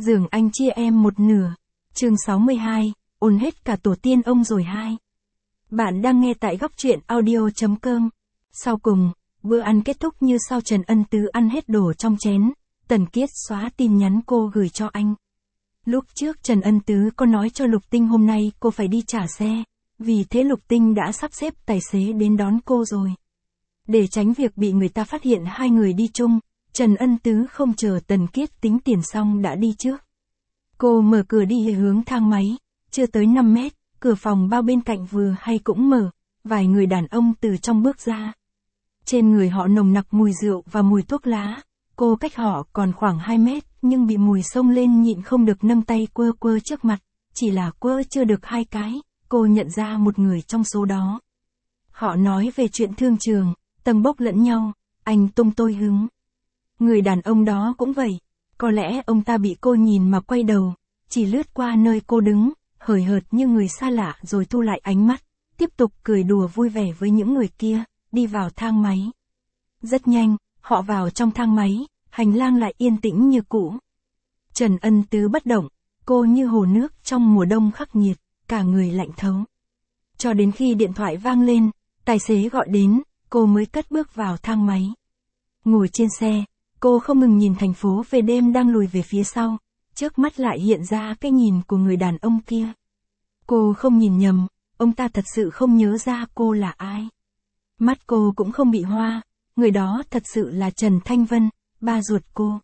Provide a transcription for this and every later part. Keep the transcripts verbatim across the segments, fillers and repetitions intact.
Giường anh chia em một nửa. Chương sáu mươi hai, ôn hết cả tổ tiên ông rồi hai. Bạn đang nghe tại góc truyện audio chấm com. Sau cùng, bữa ăn kết thúc như sau. Trần Ân Tứ ăn hết đồ trong chén, Tần Kiết xóa tin nhắn cô gửi cho anh. Lúc trước Trần Ân Tứ có nói cho Lục Tinh hôm nay cô phải đi trả xe, vì thế Lục Tinh đã sắp xếp tài xế đến đón cô rồi. Để tránh việc bị người ta phát hiện hai người đi chung, Trần Ân Tứ không chờ Tần Kiết tính tiền xong đã đi trước. Cô mở cửa đi hướng thang máy, chưa tới năm mét, cửa phòng bao bên cạnh vừa hay cũng mở, vài người đàn ông từ trong bước ra. Trên người họ nồng nặc mùi rượu và mùi thuốc lá, cô cách họ còn khoảng hai mét nhưng bị mùi xông lên nhịn không được nâng tay quơ quơ trước mặt, chỉ là quơ chưa được hai cái, cô nhận ra một người trong số đó. Họ nói về chuyện thương trường, tầng bốc lẫn nhau, anh tung tôi hứng. Người đàn ông đó cũng vậy, có lẽ ông ta bị cô nhìn mà quay đầu, chỉ lướt qua nơi cô đứng, hời hợt như người xa lạ rồi thu lại ánh mắt, tiếp tục cười đùa vui vẻ với những người kia, đi vào thang máy. Rất nhanh, họ vào trong thang máy, hành lang lại yên tĩnh như cũ. Trần Ân Tứ bất động, cô như hồ nước trong mùa đông khắc nghiệt, cả người lạnh thấu. Cho đến khi điện thoại vang lên, tài xế gọi đến, cô mới cất bước vào thang máy. Ngồi trên xe, cô không ngừng nhìn thành phố về đêm đang lùi về phía sau, trước mắt lại hiện ra cái nhìn của người đàn ông kia. Cô không nhìn nhầm, ông ta thật sự không nhớ ra cô là ai. Mắt cô cũng không bị hoa, người đó thật sự là Trần Thanh Vân, ba ruột cô.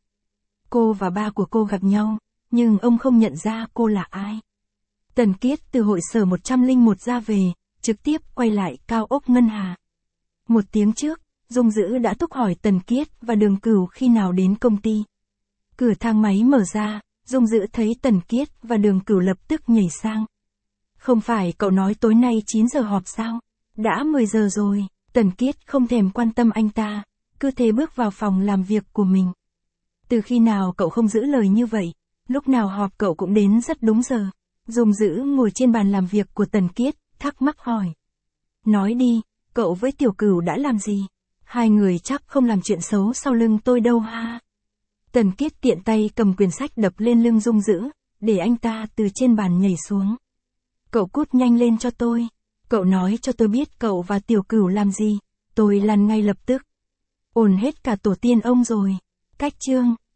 Cô và ba của cô gặp nhau, nhưng ông không nhận ra cô là ai. Tần Kiết từ hội sở một không một ra về, trực tiếp quay lại cao ốc Ngân Hà. Một tiếng trước, Dung Dữ đã thúc hỏi Tần Kiết và Đường Cửu khi nào đến công ty. Cửa thang máy mở ra, Dung Dữ thấy Tần Kiết và Đường Cửu lập tức nhảy sang. Không phải cậu nói tối nay chín giờ họp sao? Đã mười giờ rồi. Tần Kiết không thèm quan tâm anh ta, cứ thế bước vào phòng làm việc của mình. Từ khi nào cậu không giữ lời như vậy, lúc nào họp cậu cũng đến rất đúng giờ. Dung Dữ ngồi trên bàn làm việc của Tần Kiết, thắc mắc hỏi. Nói đi, cậu với Tiểu Cửu đã làm gì? Hai người chắc không làm chuyện xấu sau lưng tôi đâu ha. Tần Kiết tiện tay cầm quyển sách đập lên lưng Dung Dữ, để anh ta từ trên bàn nhảy xuống. Cậu cút nhanh lên cho tôi. Cậu nói cho tôi biết cậu và Tiểu Cửu làm gì, tôi lăn ngay lập tức. Ổn hết cả tổ tiên ông rồi. Cách chương.